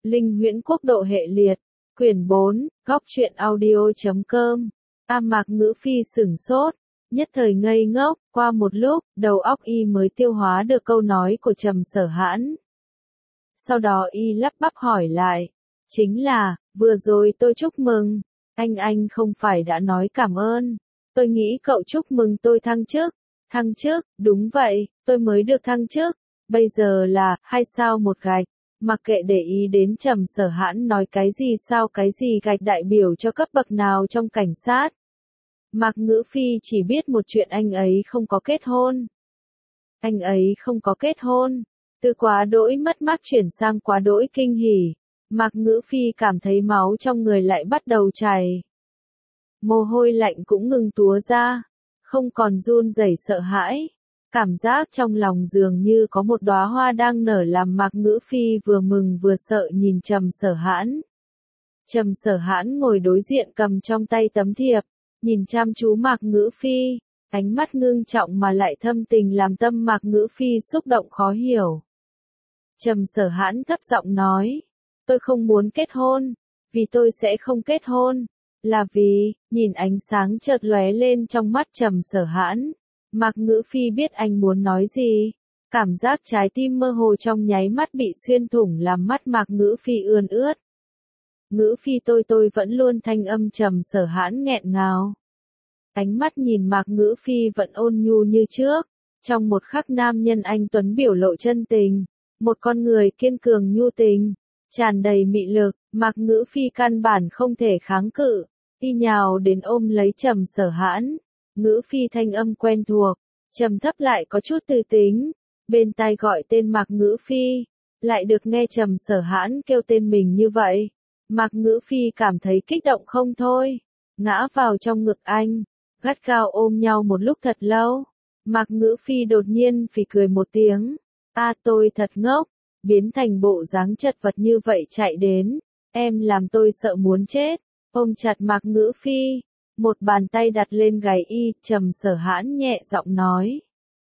Linh Huyễn Quốc độ hệ liệt, quyển 4, góc truyện audio.com. Mạc Ngữ Phi sửng sốt, nhất thời ngây ngốc, qua một lúc, đầu óc y mới tiêu hóa được câu nói của Trầm Sở Hãn. Sau đó y lắp bắp hỏi lại, chính là, vừa rồi tôi chúc mừng, anh không phải đã nói cảm ơn, tôi nghĩ cậu chúc mừng tôi thăng chức, đúng vậy, tôi mới được thăng chức, bây giờ là, 2 sao 1 gạch. Mặc kệ để ý đến Trầm Sở Hãn nói cái gì sao cái gì gạch đại biểu cho cấp bậc nào trong cảnh sát. Mạc Ngữ Phi chỉ biết một chuyện, anh ấy không có kết hôn. Anh ấy không có kết hôn. Từ quá đỗi mất mát chuyển sang quá đỗi kinh hỉ. Mạc Ngữ Phi cảm thấy máu trong người lại bắt đầu chảy. Mồ hôi lạnh cũng ngừng túa ra. Không còn run rẩy sợ hãi. Cảm giác trong lòng dường như có một đóa hoa đang nở làm Mạc Ngữ Phi vừa mừng vừa sợ nhìn Trầm Sở Hãn. Trầm Sở Hãn ngồi đối diện cầm trong tay tấm thiệp, nhìn chăm chú Mạc Ngữ Phi, ánh mắt ngưng trọng mà lại thâm tình làm tâm Mạc Ngữ Phi xúc động khó hiểu. Trầm Sở Hãn thấp giọng nói, tôi không muốn kết hôn, vì tôi sẽ không kết hôn, là vì, nhìn ánh sáng chợt lóe lên trong mắt Trầm Sở Hãn. Mạc Ngữ Phi biết anh muốn nói gì, cảm giác trái tim mơ hồ trong nháy mắt bị xuyên thủng làm mắt Mạc Ngữ Phi ươn ướt. Ngữ Phi tôi vẫn luôn, thanh âm Trầm Sở Hãn nghẹn ngào. Ánh mắt nhìn Mạc Ngữ Phi vẫn ôn nhu như trước, trong một khắc nam nhân anh tuấn biểu lộ chân tình, một con người kiên cường nhu tình, tràn đầy mị lực, Mạc Ngữ Phi căn bản không thể kháng cự, y nhào đến ôm lấy Trầm Sở Hãn. Ngữ Phi thanh âm quen thuộc, trầm thấp lại có chút tư tính, bên tai gọi tên Mạc Ngữ Phi, lại được nghe Trầm Sở Hãn kêu tên mình như vậy. Mạc Ngữ Phi cảm thấy kích động không thôi, ngã vào trong ngực anh, gắt gao ôm nhau một lúc thật lâu. Mạc Ngữ Phi đột nhiên phì cười một tiếng, tôi thật ngốc, biến thành bộ dáng chật vật như vậy chạy đến, em làm tôi sợ muốn chết. Ôm chặt Mạc Ngữ Phi, một bàn tay đặt lên gáy y, Trầm Sở Hãn nhẹ giọng nói.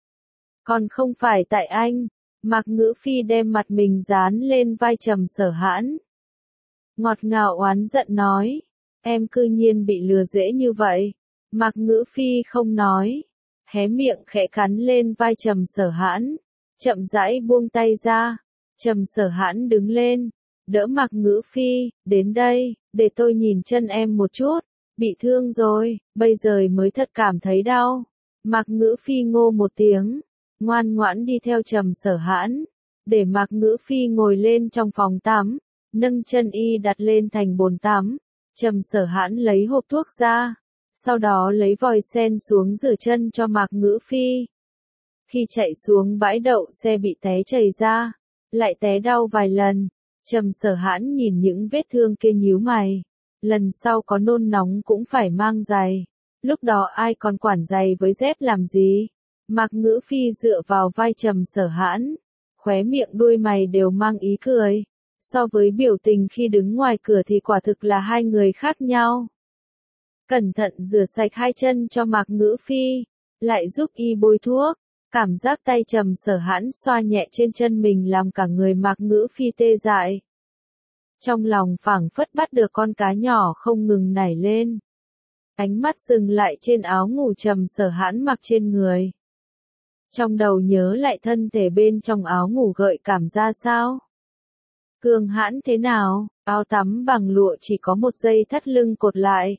Còn không phải tại anh. Mạc Ngữ Phi đem mặt mình dán lên vai Trầm Sở Hãn. Ngọt ngào oán giận nói, em cư nhiên bị lừa dễ như vậy. Mạc Ngữ Phi không nói, hé miệng khẽ cắn lên vai Trầm Sở Hãn, chậm rãi buông tay ra. Trầm Sở Hãn đứng lên, đỡ Mạc Ngữ Phi, đến đây, để tôi nhìn chân em một chút. Bị thương rồi, bây giờ mới thật cảm thấy đau. Mạc Ngữ Phi ngô một tiếng, ngoan ngoãn đi theo Trầm Sở Hãn, để Mạc Ngữ Phi ngồi lên trong phòng tắm, nâng chân y đặt lên thành bồn tắm. Trầm Sở Hãn lấy hộp thuốc ra, sau đó lấy vòi sen xuống rửa chân cho Mạc Ngữ Phi. Khi chạy xuống bãi đậu xe bị té chảy ra, lại té đau vài lần. Trầm Sở Hãn nhìn những vết thương kia nhíu mày. Lần sau có nôn nóng cũng phải mang giày. Lúc đó ai còn quản giày với dép làm gì? Mạc Ngữ Phi dựa vào vai Trầm Sở Hãn, khóe miệng đuôi mày đều mang ý cười. So với biểu tình khi đứng ngoài cửa thì quả thực là hai người khác nhau. Cẩn thận rửa sạch hai chân cho Mạc Ngữ Phi, lại giúp y bôi thuốc. Cảm giác tay Trầm Sở Hãn xoa nhẹ trên chân mình làm cả người Mạc Ngữ Phi tê dại. Trong lòng phảng phất bắt được con cá nhỏ không ngừng nảy lên. Ánh mắt dừng lại trên áo ngủ Trầm Sở Hãn mặc trên người. Trong đầu nhớ lại thân thể bên trong áo ngủ gợi cảm ra sao? Cường hãn thế nào? Áo tắm bằng lụa chỉ có một dây thắt lưng cột lại.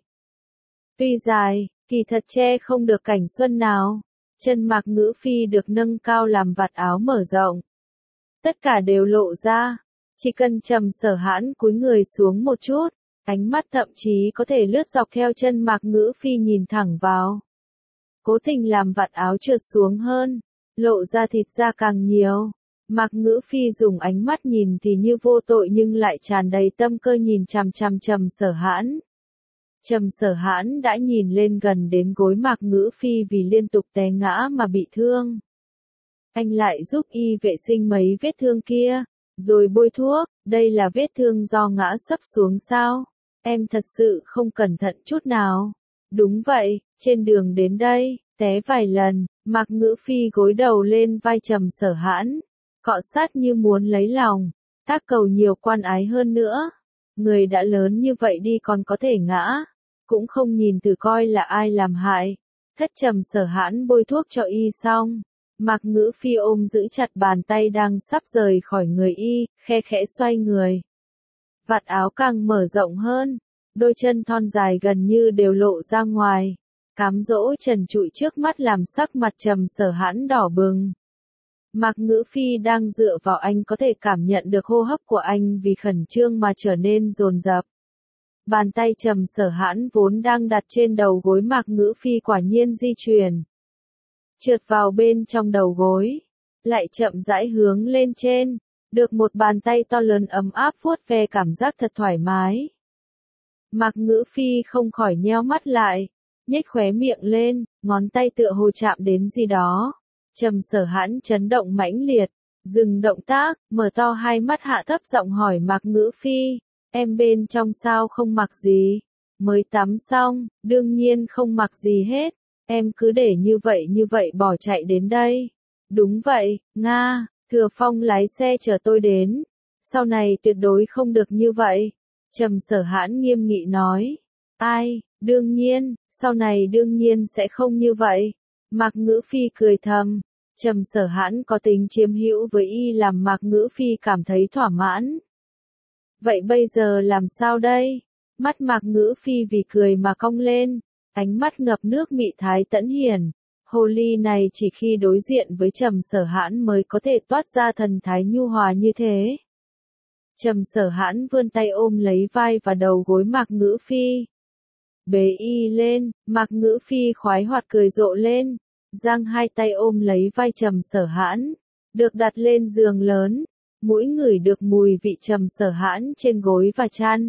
Tuy dài, kỳ thật che không được cảnh xuân nào. Chân Mạc Ngữ Phi được nâng cao làm vạt áo mở rộng. Tất cả đều lộ ra. Chỉ cần Trầm Sở Hãn cúi người xuống một chút, ánh mắt thậm chí có thể lướt dọc theo chân Mạc Ngữ Phi nhìn thẳng vào. Cố tình làm vạt áo trượt xuống hơn, lộ ra thịt da càng nhiều. Mạc Ngữ Phi dùng ánh mắt nhìn thì như vô tội nhưng lại tràn đầy tâm cơ nhìn chằm chằm Trầm Sở Hãn. Trầm Sở Hãn đã nhìn lên gần đến gối Mạc Ngữ Phi vì liên tục té ngã mà bị thương. Anh lại giúp y vệ sinh mấy vết thương kia, rồi bôi thuốc. Đây là vết thương do ngã sấp xuống sao? Em thật sự không cẩn thận chút nào. Đúng vậy, trên đường đến đây, té vài lần. Mạc Ngữ Phi gối đầu lên vai Trầm Sở Hãn, cọ sát như muốn lấy lòng. Tác cầu nhiều quan ái hơn nữa. Người đã lớn như vậy đi còn có thể ngã. Cũng không nhìn thử coi là ai làm hại. Thất Trầm Sở Hãn bôi thuốc cho y xong. Mạc Ngữ Phi ôm giữ chặt bàn tay đang sắp rời khỏi người y, khe khẽ xoay người. Vạt áo càng mở rộng hơn. Đôi chân thon dài gần như đều lộ ra ngoài. Cám dỗ trần trụi trước mắt làm sắc mặt Trầm Sở Hãn đỏ bừng. Mạc Ngữ Phi đang dựa vào anh có thể cảm nhận được hô hấp của anh vì khẩn trương mà trở nên dồn dập. Bàn tay Trầm Sở Hãn vốn đang đặt trên đầu gối Mạc Ngữ Phi quả nhiên di chuyển. Trượt vào bên trong đầu gối. Lại chậm rãi hướng lên trên. Được một bàn tay to lớn ấm áp vuốt ve cảm giác thật thoải mái. Mạc Ngữ Phi không khỏi nheo mắt lại. Nhếch khóe miệng lên, ngón tay tựa hồ chạm đến gì đó. Trầm Sở Hãn chấn động mãnh liệt. Dừng động tác, mở to hai mắt hạ thấp giọng hỏi Mạc Ngữ Phi. Em bên trong sao không mặc gì? Mới tắm xong, đương nhiên không mặc gì hết. Em cứ để như vậy bỏ chạy đến đây. Đúng vậy, Nga, Thừa Phong lái xe chở tôi đến. Sau này tuyệt đối không được như vậy. Trầm Sở Hãn nghiêm nghị nói. Ai, đương nhiên, sau này đương nhiên sẽ không như vậy. Mạc Ngữ Phi cười thầm. Trầm Sở Hãn có tính chiếm hữu với y làm Mạc Ngữ Phi cảm thấy thỏa mãn. Vậy bây giờ làm sao đây? Mắt Mạc Ngữ Phi vì cười mà cong lên, ánh mắt ngập nước mị thái tẫn hiển. Hồ ly này chỉ khi đối diện với Trầm Sở Hãn mới có thể toát ra thần thái nhu hòa như thế. Trầm Sở Hãn vươn tay ôm lấy vai và đầu gối Mạc Ngữ Phi. Bế y lên, Mạc Ngữ Phi khoái hoạt cười rộ lên, giang hai tay ôm lấy vai Trầm Sở Hãn, được đặt lên giường lớn. Mũi ngửi được mùi vị Trầm Sở Hãn trên gối và chăn.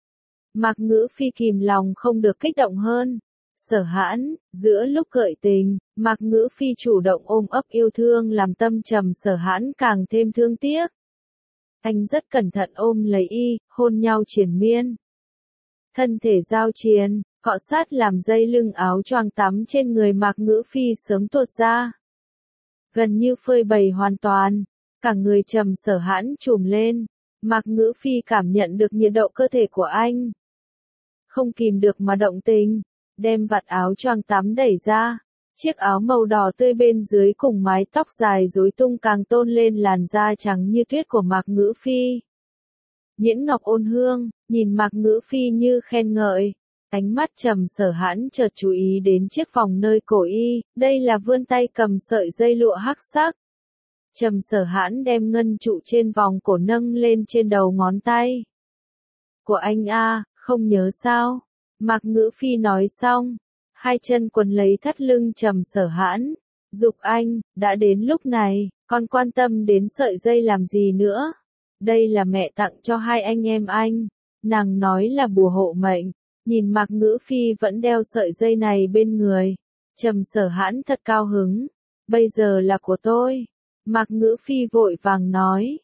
Mạc Ngữ Phi kìm lòng không được kích động hơn. Sở Hãn, giữa lúc gợi tình, Mạc Ngữ Phi chủ động ôm ấp yêu thương làm tâm Trầm Sở Hãn càng thêm thương tiếc. Anh rất cẩn thận ôm lấy y, hôn nhau triền miên. Thân thể giao triền, cọ sát làm dây lưng áo choàng tắm trên người Mạc Ngữ Phi sớm tuột ra. Gần như phơi bày hoàn toàn. Cả người Trầm Sở Hãn trùm lên, Mạc Ngữ Phi cảm nhận được nhiệt độ cơ thể của anh. Không kìm được mà động tình, đem vạt áo choàng tắm đẩy ra, chiếc áo màu đỏ tươi bên dưới cùng mái tóc dài rối tung càng tôn lên làn da trắng như tuyết của Mạc Ngữ Phi. Nhĩn ngọc ôn hương, nhìn Mạc Ngữ Phi như khen ngợi. Ánh mắt Trầm Sở Hãn chợt chú ý đến chiếc vòng nơi cổ y, đây là vươn tay cầm sợi dây lụa hắc sắc. Trầm Sở Hãn đem ngân trụ trên vòng cổ nâng lên trên đầu ngón tay. Của anh a, không nhớ sao? Mạc Ngữ Phi nói xong, hai chân quấn lấy thắt lưng Trầm Sở Hãn, giục anh, đã đến lúc này, con quan tâm đến sợi dây làm gì nữa? Đây là mẹ tặng cho hai anh em anh. Nàng nói là bùa hộ mệnh, nhìn Mạc Ngữ Phi vẫn đeo sợi dây này bên người. Trầm Sở Hãn thật cao hứng, bây giờ là của tôi. Mạc Ngữ Phi vội vàng nói.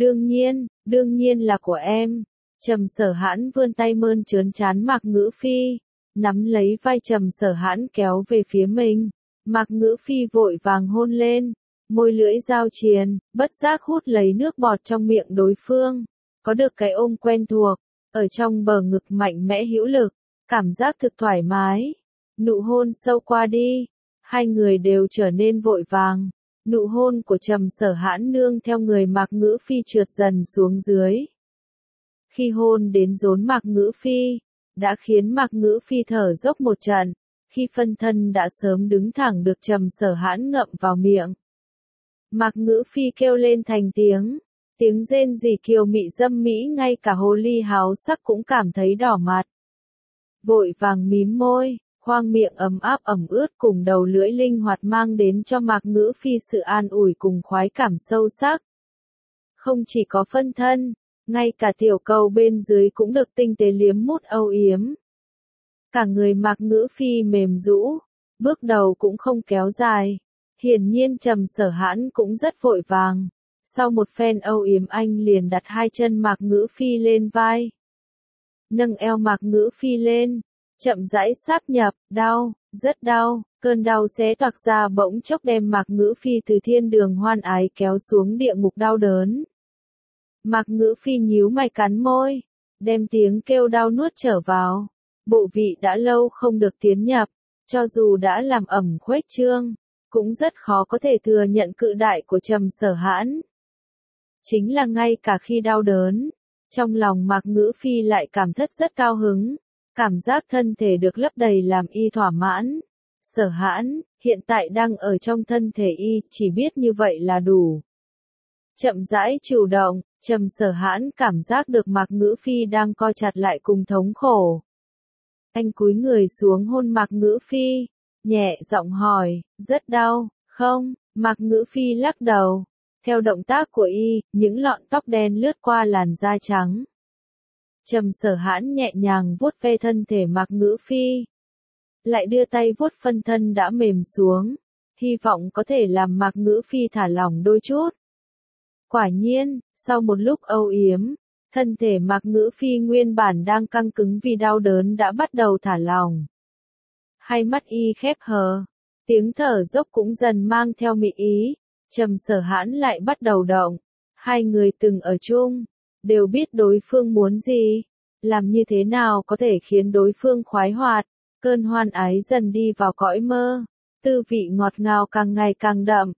Đương nhiên là của em. Trầm Sở Hãn vươn tay mơn trớn trán Mạc Ngữ Phi, nắm lấy vai Trầm Sở Hãn kéo về phía mình. Mạc Ngữ Phi vội vàng hôn lên, môi lưỡi giao triền, bất giác hút lấy nước bọt trong miệng đối phương. Có được cái ôm quen thuộc, ở trong bờ ngực mạnh mẽ hữu lực, cảm giác thực thoải mái. Nụ hôn sâu qua đi, hai người đều trở nên vội vàng. Nụ hôn của Trầm Sở Hãn nương theo người Mạc Ngữ Phi trượt dần xuống dưới. Khi hôn đến rốn Mạc Ngữ Phi, đã khiến Mạc Ngữ Phi thở dốc một trận, khi phân thân đã sớm đứng thẳng được Trầm Sở Hãn ngậm vào miệng. Mạc Ngữ Phi kêu lên thành tiếng rên rỉ kiều mị dâm mỹ ngay cả hồ ly háo sắc cũng cảm thấy đỏ mặt. Vội vàng mím môi. Khoang miệng ấm áp ẩm ướt cùng đầu lưỡi linh hoạt mang đến cho Mạc Ngữ Phi sự an ủi cùng khoái cảm sâu sắc. Không chỉ có phân thân, ngay cả tiểu cầu bên dưới cũng được tinh tế liếm mút âu yếm. Cả người Mạc Ngữ Phi mềm rũ, bước đầu cũng không kéo dài. Hiển nhiên Trầm Sở Hãn cũng rất vội vàng. Sau một phen âu yếm anh liền đặt hai chân Mạc Ngữ Phi lên vai. Nâng eo Mạc Ngữ Phi lên. Chậm rãi sáp nhập, đau, rất đau, cơn đau xé toạc ra bỗng chốc đem Mạc Ngữ Phi từ thiên đường hoan ái kéo xuống địa ngục đau đớn. Mạc Ngữ Phi nhíu mày cắn môi, đem tiếng kêu đau nuốt trở vào. Bộ vị đã lâu không được tiến nhập, cho dù đã làm ẩm khuếch trương, cũng rất khó có thể thừa nhận cự đại của Trầm Sở Hãn. Chính là ngay cả khi đau đớn, trong lòng Mạc Ngữ Phi lại cảm thất rất cao hứng, cảm giác thân thể được lấp đầy làm y thỏa mãn. Sở Hãn, hiện tại đang ở trong thân thể y, chỉ biết như vậy là đủ. Chậm rãi chủ động, Trầm Sở Hãn cảm giác được Mạc Ngữ Phi đang co chặt lại cùng thống khổ. Anh cúi người xuống hôn Mạc Ngữ Phi, nhẹ giọng hỏi, rất đau, không? Mạc Ngữ Phi lắc đầu. Theo động tác của y, những lọn tóc đen lướt qua làn da trắng. Trầm Sở Hãn nhẹ nhàng vuốt ve thân thể Mạc Ngữ Phi. Lại đưa tay vuốt phân thân đã mềm xuống, hy vọng có thể làm Mạc Ngữ Phi thả lỏng đôi chút. Quả nhiên, sau một lúc âu yếm, thân thể Mạc Ngữ Phi nguyên bản đang căng cứng vì đau đớn đã bắt đầu thả lỏng. Hai mắt y khép hờ, tiếng thở dốc cũng dần mang theo mị ý. Trầm Sở Hãn lại bắt đầu động. Hai người từng ở chung, đều biết đối phương muốn gì, làm như thế nào có thể khiến đối phương khoái hoạt. Cơn hoan ái dần đi vào cõi mơ, tư vị ngọt ngào càng ngày càng đậm.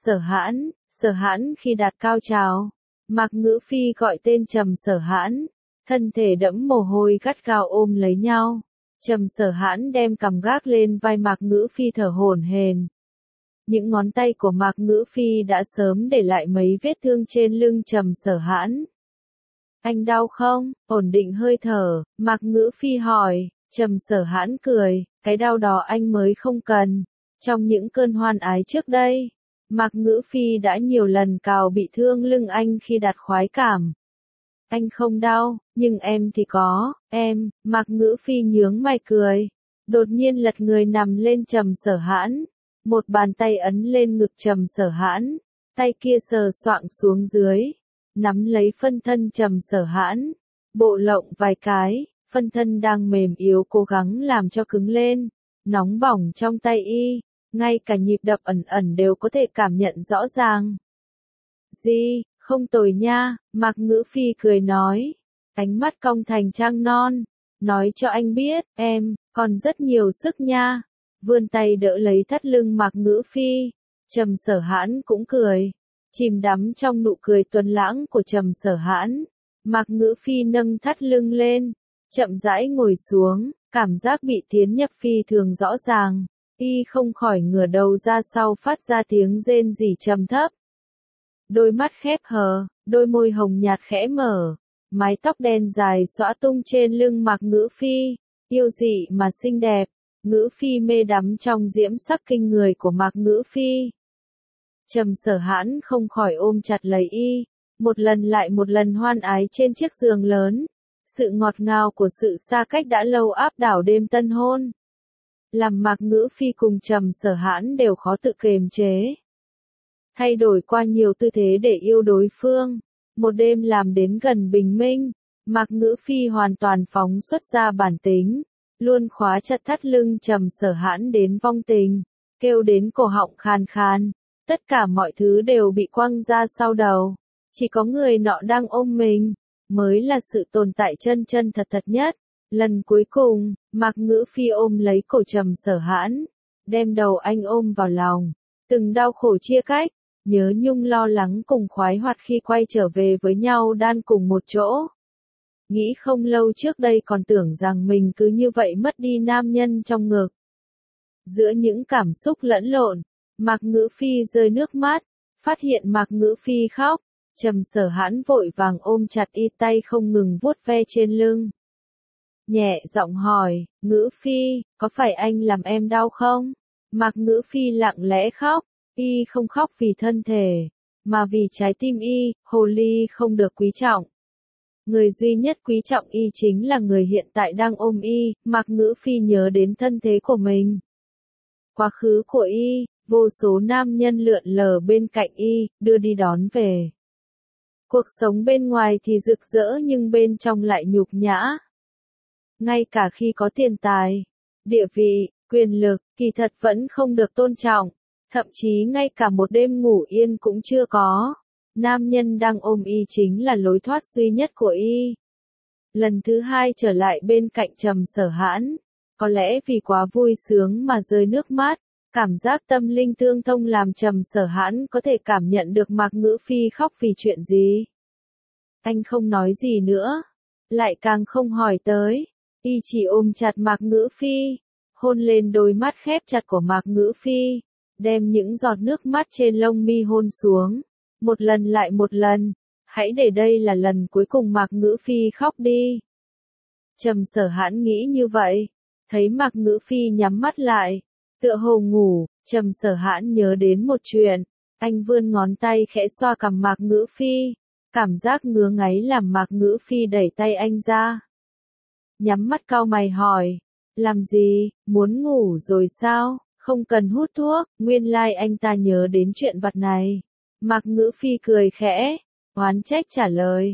Sở Hãn khi đạt cao trào, Mạc Ngữ Phi gọi tên Trầm Sở Hãn, thân thể đẫm mồ hôi gắt gao ôm lấy nhau. Trầm Sở Hãn đem cằm gác lên vai Mạc Ngữ Phi thở hổn hển. Những ngón tay của Mạc Ngữ Phi đã sớm để lại mấy vết thương trên lưng Trầm Sở Hãn. Anh đau không? Ổn định hơi thở, Mạc Ngữ Phi hỏi. Trầm Sở Hãn cười, cái đau đó anh mới không cần. Trong những cơn hoan ái trước đây, Mạc Ngữ Phi đã nhiều lần cào bị thương lưng anh khi đạt khoái cảm. Anh không đau, nhưng em thì có, em. Mạc Ngữ Phi nhướng mày cười, đột nhiên lật người nằm lên Trầm Sở Hãn. Một bàn tay ấn lên ngực Trầm Sở Hãn, tay kia sờ soạng xuống dưới, nắm lấy phân thân Trầm Sở Hãn, bộ lộng vài cái, phân thân đang mềm yếu cố gắng làm cho cứng lên, nóng bỏng trong tay y, ngay cả nhịp đập ẩn ẩn đều có thể cảm nhận rõ ràng. Gì, không tồi nha, Mạc Ngữ Phi cười nói, ánh mắt cong thành trăng non, nói cho anh biết, em, còn rất nhiều sức nha. Vươn tay đỡ lấy thắt lưng Mạc Ngữ Phi. Trầm Sở Hãn cũng cười, chìm đắm trong nụ cười tuấn lãng của Trầm Sở Hãn. Mạc Ngữ Phi nâng thắt lưng lên, chậm rãi ngồi xuống, cảm giác bị tiến nhập phi thường rõ ràng. Y không khỏi ngửa đầu ra sau phát ra tiếng rên rỉ trầm thấp. Đôi mắt khép hờ, đôi môi hồng nhạt khẽ mở, mái tóc đen dài xõa tung trên lưng Mạc Ngữ Phi, yêu dị mà xinh đẹp. Ngữ Phi mê đắm trong diễm sắc kinh người của Mạc Ngữ Phi. Trầm Sở Hãn không khỏi ôm chặt lấy y, một lần lại một lần hoan ái trên chiếc giường lớn. Sự ngọt ngào của sự xa cách đã lâu áp đảo đêm tân hôn, làm Mạc Ngữ Phi cùng Trầm Sở Hãn đều khó tự kiềm chế. Thay đổi qua nhiều tư thế để yêu đối phương, một đêm làm đến gần bình minh, Mạc Ngữ Phi hoàn toàn phóng xuất ra bản tính. Luôn khóa chặt thắt lưng Trầm Sở Hãn đến vong tình, kêu đến cổ họng khàn khàn, tất cả mọi thứ đều bị quăng ra sau đầu, chỉ có người nọ đang ôm mình, mới là sự tồn tại chân chân thật thật nhất. Lần cuối cùng, Mạc Ngữ Phi ôm lấy cổ Trầm Sở Hãn, đem đầu anh ôm vào lòng, từng đau khổ chia cách, nhớ nhung lo lắng cùng khoái hoạt khi quay trở về với nhau đan cùng một chỗ. Nghĩ không lâu trước đây còn tưởng rằng mình cứ như vậy mất đi nam nhân trong ngực. Giữa những cảm xúc lẫn lộn, Mạc Ngữ Phi rơi nước mắt, phát hiện Mạc Ngữ Phi khóc, Trầm Sở Hãn vội vàng ôm chặt y, tay không ngừng vuốt ve trên lưng. Nhẹ giọng hỏi, Ngữ Phi, có phải anh làm em đau không? Mạc Ngữ Phi lặng lẽ khóc, y không khóc vì thân thể, mà vì trái tim y, hồ ly không được quý trọng. Người duy nhất quý trọng y chính là người hiện tại đang ôm y. Mạc Ngữ Phi nhớ đến thân thế của mình. Quá khứ của y, vô số nam nhân lượn lờ bên cạnh y, đưa đi đón về. Cuộc sống bên ngoài thì rực rỡ nhưng bên trong lại nhục nhã. Ngay cả khi có tiền tài, địa vị, quyền lực, kỳ thật vẫn không được tôn trọng. Thậm chí ngay cả một đêm ngủ yên cũng chưa có. nam nhân đang ôm y chính là lối thoát duy nhất của y. Lần thứ hai trở lại bên cạnh Trầm Sở Hãn, có lẽ vì quá vui sướng mà rơi nước mắt, cảm giác tâm linh tương thông làm Trầm Sở Hãn có thể cảm nhận được Mạc Ngữ Phi khóc vì chuyện gì. Anh không nói gì nữa, lại càng không hỏi tới, y chỉ ôm chặt Mạc Ngữ Phi, hôn lên đôi mắt khép chặt của Mạc Ngữ Phi, đem những giọt nước mắt trên lông mi hôn xuống, một lần lại một lần, hãy để đây là lần cuối cùng Mạc Ngữ Phi khóc đi. Trầm Sở Hãn nghĩ như vậy, thấy Mạc Ngữ Phi nhắm mắt lại, tựa hồ ngủ, Trầm Sở Hãn nhớ đến một chuyện, anh vươn ngón tay khẽ xoa cằm Mạc Ngữ Phi, cảm giác ngứa ngáy làm Mạc Ngữ Phi đẩy tay anh ra. Nhắm mắt cau mày hỏi, làm gì, muốn ngủ rồi sao, không cần hút thuốc, nguyên lai anh ta nhớ đến chuyện vặt này. Mạc Ngữ Phi cười khẽ, oán trách trả lời,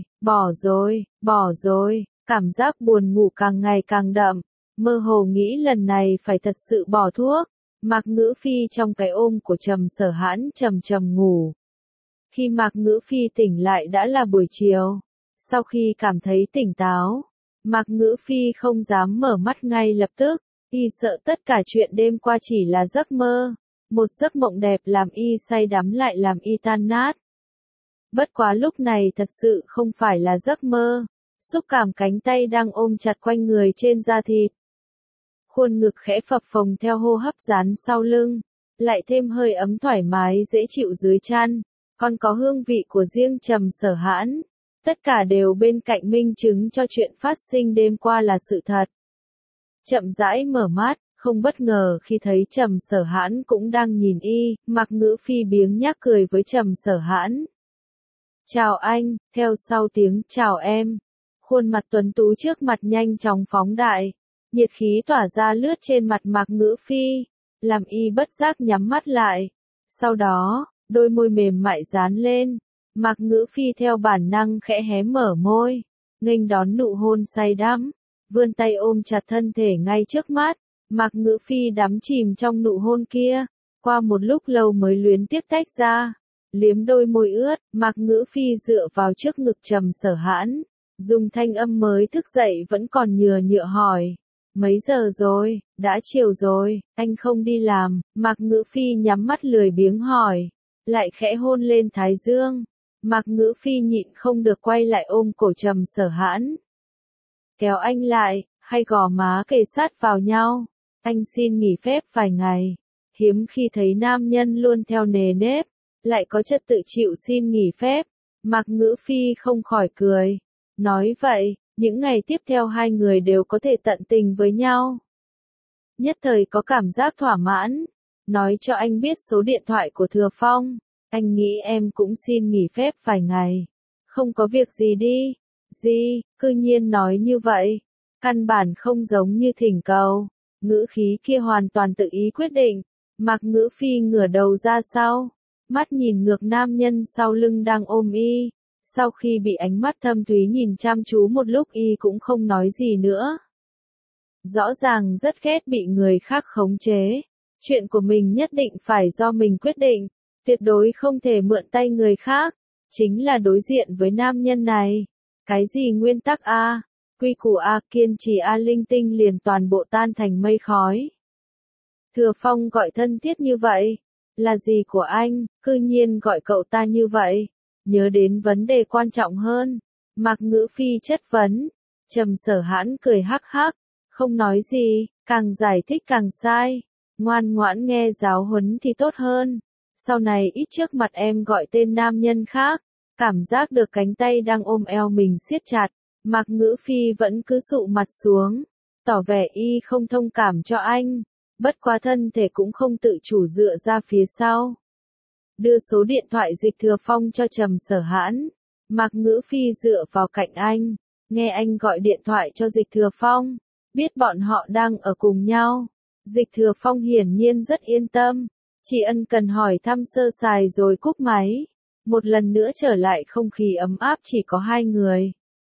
bỏ rồi, cảm giác buồn ngủ càng ngày càng đậm, mơ hồ nghĩ lần này phải thật sự bỏ thuốc. Mạc Ngữ Phi trong cái ôm của Trầm Sở Hãn trầm trầm ngủ. Khi Mạc Ngữ Phi tỉnh lại đã là buổi chiều. Sau khi cảm thấy tỉnh táo, Mạc Ngữ Phi không dám mở mắt ngay lập tức, y sợ tất cả chuyện đêm qua chỉ là giấc mơ. Một giấc mộng đẹp làm y say đắm lại làm y tan nát. Bất quá lúc này thật sự không phải là giấc mơ, xúc cảm cánh tay đang ôm chặt quanh người trên da thịt. Khuôn ngực khẽ phập phồng theo hô hấp dán sau lưng, lại thêm hơi ấm thoải mái dễ chịu dưới chăn, còn có hương vị của riêng Trầm Sở Hãn. Tất cả đều bên cạnh minh chứng cho chuyện phát sinh đêm qua là sự thật. Chậm rãi mở mắt, không bất ngờ khi thấy Trầm Sở Hãn cũng đang nhìn y, Mạc Ngữ Phi biếng nhác cười với Trầm Sở Hãn. Chào anh, theo sau tiếng chào em. Khuôn mặt tuấn tú trước mặt nhanh chóng phóng đại, nhiệt khí tỏa ra lướt trên mặt Mạc Ngữ Phi, làm y bất giác nhắm mắt lại. Sau đó, đôi môi mềm mại dán lên, Mạc Ngữ Phi theo bản năng khẽ hé mở môi, nghênh đón nụ hôn say đắm, vươn tay ôm chặt thân thể ngay trước mắt. Mạc Ngữ Phi đắm chìm trong nụ hôn kia, qua một lúc lâu mới luyến tiếc tách ra, liếm đôi môi ướt, Mạc Ngữ Phi dựa vào trước ngực Trầm Sở Hãn, dùng thanh âm mới thức dậy vẫn còn nhừa nhựa hỏi, mấy giờ rồi, đã chiều rồi, anh không đi làm, Mạc Ngữ Phi nhắm mắt lười biếng hỏi, lại khẽ hôn lên thái dương, Mạc Ngữ Phi nhịn không được quay lại ôm cổ Trầm Sở Hãn, kéo anh lại, hai gò má kề sát vào nhau. Anh xin nghỉ phép vài ngày, hiếm khi thấy nam nhân luôn theo nề nếp, lại có trật tự chịu xin nghỉ phép. Mạc Ngữ Phi không khỏi cười, nói vậy, những ngày tiếp theo hai người đều có thể tận tình với nhau. Nhất thời có cảm giác thỏa mãn, nói cho anh biết số điện thoại của Thừa Phong, anh nghĩ em cũng xin nghỉ phép vài ngày, không có việc gì đi, cư nhiên nói như vậy, căn bản không giống như thỉnh cầu. Ngữ khí kia hoàn toàn tự ý quyết định, Mạc Ngữ Phi ngửa đầu ra sau, mắt nhìn ngược nam nhân sau lưng đang ôm y, sau khi bị ánh mắt thâm thúy nhìn chăm chú một lúc y cũng không nói gì nữa. Rõ ràng rất ghét bị người khác khống chế, chuyện của mình nhất định phải do mình quyết định, tuyệt đối không thể mượn tay người khác, chính là đối diện với nam nhân này. Cái gì nguyên tắc A? Quy củ A, kiên trì A, linh tinh liền toàn bộ tan thành mây khói. Thừa Phong gọi thân thiết như vậy, là gì của anh, cư nhiên gọi cậu ta như vậy, nhớ đến vấn đề quan trọng hơn. Mạc Ngữ Phi chất vấn, Trầm Sở Hãn cười hắc hắc, không nói gì, càng giải thích càng sai, ngoan ngoãn nghe giáo huấn thì tốt hơn, sau này ít trước mặt em gọi tên nam nhân khác. Cảm giác được cánh tay đang ôm eo mình siết chặt, Mạc Ngữ Phi vẫn cứ sụ mặt xuống, tỏ vẻ y không thông cảm cho anh, bất quá thân thể cũng không tự chủ dựa ra phía sau. Đưa số điện thoại Dịch Thừa Phong cho Trầm Sở Hãn, Mạc Ngữ Phi dựa vào cạnh anh, nghe anh gọi điện thoại cho Dịch Thừa Phong, biết bọn họ đang ở cùng nhau. Dịch Thừa Phong hiển nhiên rất yên tâm, chỉ ân cần hỏi thăm sơ sài rồi cúp máy. Một lần nữa trở lại không khí ấm áp chỉ có hai người.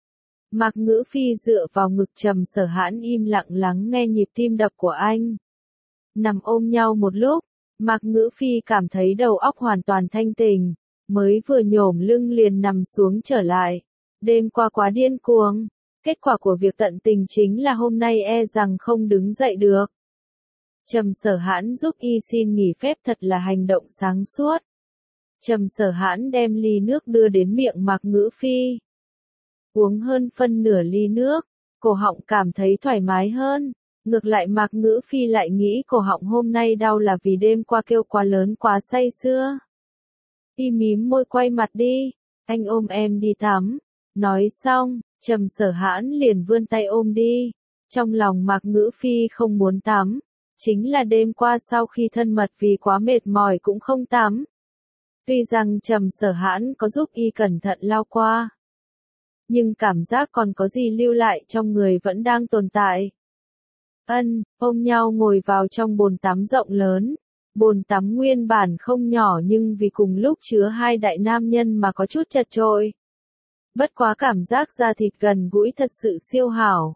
Mạc Ngữ Phi dựa vào ngực Trầm Sở Hãn im lặng lắng nghe nhịp tim đập của anh. Nằm ôm nhau một lúc, Mạc Ngữ Phi cảm thấy đầu óc hoàn toàn thanh tỉnh, mới vừa nhổm lưng liền nằm xuống trở lại. Đêm qua quá điên cuồng, kết quả của việc tận tình chính là hôm nay e rằng không đứng dậy được. Trầm Sở Hãn giúp y xin nghỉ phép thật là hành động sáng suốt. Trầm Sở Hãn đem ly nước đưa đến miệng Mạc Ngữ Phi. Uống hơn phân nửa ly nước, cổ họng cảm thấy thoải mái hơn. Ngược lại Mạc Ngữ Phi lại nghĩ cổ họng hôm nay đau là vì đêm qua kêu quá lớn quá say sưa. Y mím môi quay mặt đi, anh ôm em đi tắm. Nói xong, Trầm Sở Hãn liền vươn tay ôm đi. Trong lòng Mạc Ngữ Phi không muốn tắm. Chính là đêm qua sau khi thân mật vì quá mệt mỏi cũng không tắm. Tuy rằng Trầm Sở Hãn có giúp y cẩn thận lau qua, nhưng cảm giác còn có gì lưu lại trong người vẫn đang tồn tại. Ôm nhau ngồi vào trong bồn tắm rộng lớn. Bồn tắm nguyên bản không nhỏ nhưng vì cùng lúc chứa hai đại nam nhân mà có chút chật chội. Bất quá cảm giác da thịt gần gũi thật sự siêu hảo.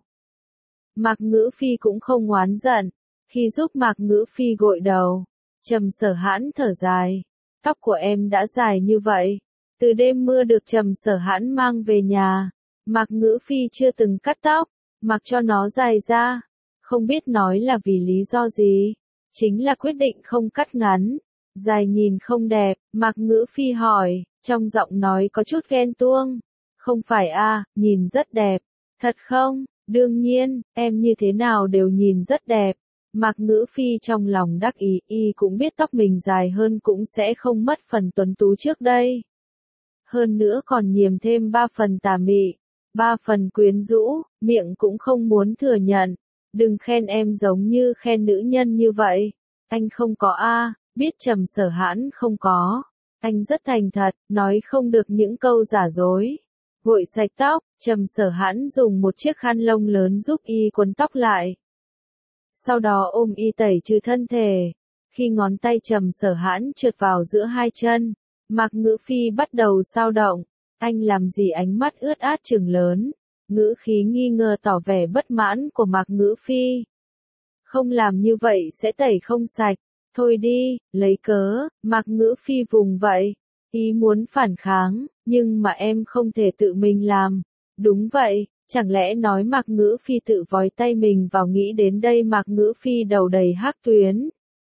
Mạc Ngữ Phi cũng không oán giận. Khi giúp Mạc Ngữ Phi gội đầu, Trầm Sở Hãn thở dài. Tóc của em đã dài như vậy. Từ đêm mưa được Trầm Sở Hãn mang về nhà, Mạc Ngữ Phi chưa từng cắt tóc, mặc cho nó dài ra. Không biết nói là vì lý do gì. Chính là quyết định không cắt ngắn. Dài nhìn không đẹp, Mạc Ngữ Phi hỏi, trong giọng nói có chút ghen tuông. Không phải a, nhìn rất đẹp. Thật không? Đương nhiên, em như thế nào đều nhìn rất đẹp. Mạc Ngữ Phi trong lòng đắc ý, y cũng biết tóc mình dài hơn cũng sẽ không mất phần tuấn tú trước đây. Hơn nữa còn nhiềm thêm 3 phần tà mị, 3 phần quyến rũ, miệng cũng không muốn thừa nhận. Đừng khen em giống như khen nữ nhân như vậy. Anh không có a, biết Trầm Sở Hãn không có. Anh rất thành thật, nói không được những câu giả dối. Gội sạch tóc, Trầm Sở Hãn dùng một chiếc khăn lông lớn giúp y quấn tóc lại. Sau đó ôm y tẩy trừ thân thể. Khi ngón tay Trầm Sở Hãn trượt vào giữa hai chân, Mạc Ngữ Phi bắt đầu xao động. Anh làm gì ánh mắt ướt át trừng lớn. Ngữ khí nghi ngờ tỏ vẻ bất mãn của Mạc Ngữ Phi. Không làm như vậy sẽ tẩy không sạch. Thôi đi, lấy cớ, Mạc Ngữ Phi vùng vậy. Ý muốn phản kháng, nhưng mà em không thể tự mình làm. Đúng vậy, chẳng lẽ nói Mạc Ngữ Phi tự vói tay mình vào, nghĩ đến đây Mạc Ngữ Phi đầu đầy hắc tuyến.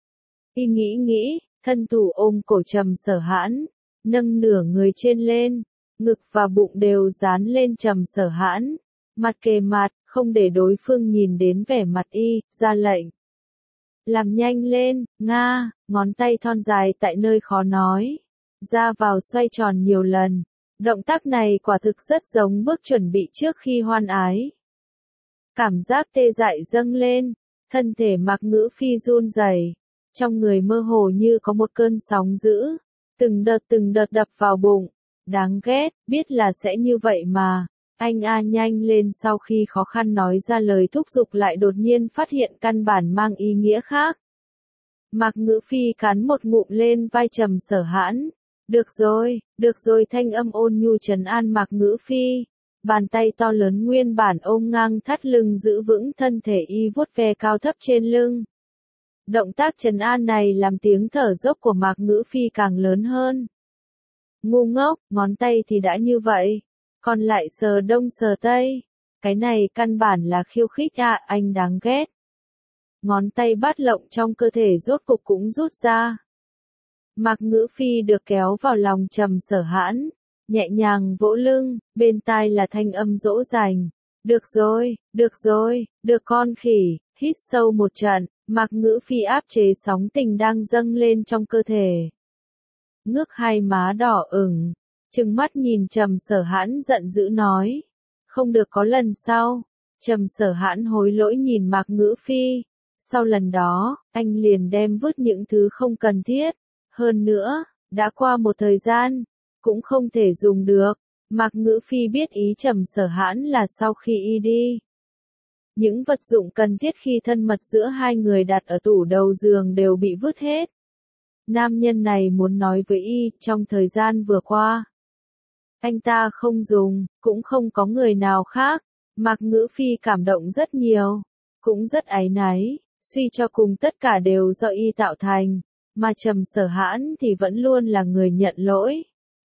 Y nghĩ, thân thủ ôm cổ Trầm Sở Hãn, nâng nửa người trên lên, ngực và bụng đều dán lên Trầm Sở Hãn, mặt kề mặt, không để đối phương nhìn đến vẻ mặt y, ra lệnh. Làm nhanh lên, Nga, ngón tay thon dài tại nơi khó nói. Ra vào xoay tròn nhiều lần. Động tác này quả thực rất giống bước chuẩn bị trước khi hoan ái. Cảm giác tê dại dâng lên, thân thể Mạc Ngữ Phi run rẩy, trong người mơ hồ như có một cơn sóng dữ, từng đợt đập vào bụng. Đáng ghét, biết là sẽ như vậy mà. Anh nhanh lên, sau khi khó khăn nói ra lời thúc giục lại đột nhiên phát hiện căn bản mang ý nghĩa khác. Mạc Ngữ Phi cắn một ngụm lên vai Trầm Sở Hãn. Được rồi, thanh âm ôn nhu trấn an Mạc Ngữ Phi. Bàn tay to lớn nguyên bản ôm ngang thắt lưng giữ vững thân thể y vuốt ve cao thấp trên lưng. Động tác trấn an này làm tiếng thở dốc của Mạc Ngữ Phi càng lớn hơn. Ngu ngốc, ngón tay thì đã như vậy, còn lại sờ đông sờ tây. Cái này căn bản là khiêu khích anh đáng ghét. Ngón tay bát lộng trong cơ thể rốt cục cũng rút ra. Mạc Ngữ Phi được kéo vào lòng Trầm Sở Hãn, nhẹ nhàng vỗ lưng, bên tai là thanh âm dỗ dành. Được rồi, được con khỉ, hít sâu một trận, Mạc Ngữ Phi áp chế sóng tình đang dâng lên trong cơ thể. Ngước hai má đỏ ửng, trừng mắt nhìn Trầm Sở Hãn giận dữ nói. Không được có lần sau. Trầm Sở Hãn hối lỗi nhìn Mạc Ngữ Phi. Sau lần đó, anh liền đem vứt những thứ không cần thiết. Hơn nữa, đã qua một thời gian, cũng không thể dùng được. Mạc Ngữ Phi biết ý Trầm Sở Hãn là sau khi y đi. Những vật dụng cần thiết khi thân mật giữa hai người đặt ở tủ đầu giường đều bị vứt hết. Nam nhân này muốn nói với y, trong thời gian vừa qua, anh ta không dùng, cũng không có người nào khác. Mạc Ngữ Phi cảm động rất nhiều, cũng rất áy náy, suy cho cùng tất cả đều do y tạo thành, mà Trầm Sở Hãn thì vẫn luôn là người nhận lỗi.